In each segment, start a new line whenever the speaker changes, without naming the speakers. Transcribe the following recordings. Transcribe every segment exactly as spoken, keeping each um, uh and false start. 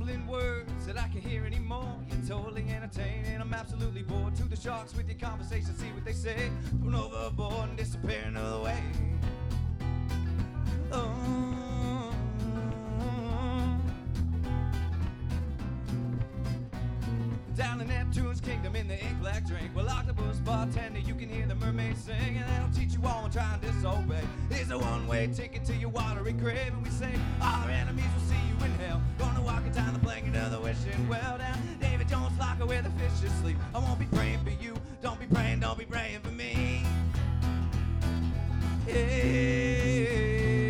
mumbling words that I can't hear anymore. You're totally entertaining, I'm absolutely bored. To the sharks with your conversation, see what they say. Thrown overboard and disappear another way. Oh. Down in Neptune's kingdom in the ink black drink. Well, octopus bartender, you can hear the mermaids sing, and that'll teach you all and try and disobey. Here's a one-way ticket to your watery grave, and we say our enemies will see you in hell. Gonna walk it down the plank into the wishing well down David Jones' locker where the fishes sleep. I won't be praying for you, don't be praying, don't be praying for me. Yeah.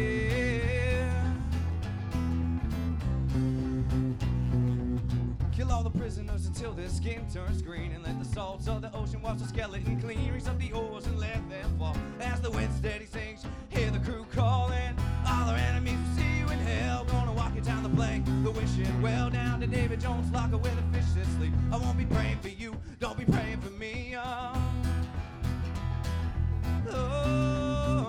Kill all the prisoners until their skin turns green, and let the salts of the ocean wash the skeleton clean. Raise up the oars and let them fall as the wind steady sings. Hear the crew calling, all our enemies will see you in hell. Gonna walk you down the plank, the wishing well down to David Jones' locker where the fishes sleep. I won't be praying for you, don't be praying for me. Oh. Oh.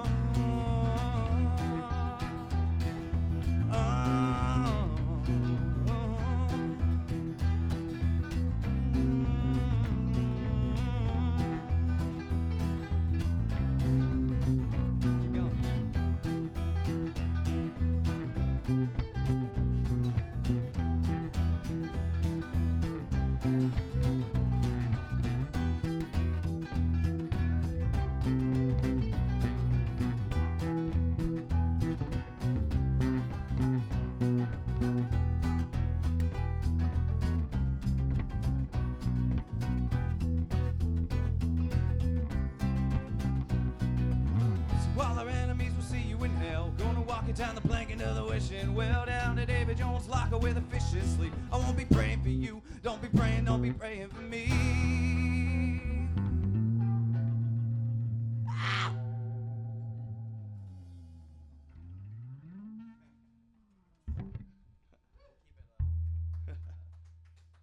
Down the plank into the wishing well down to David Jones' locker where the fishes sleep. I won't be praying for you, don't be praying, don't be praying for me.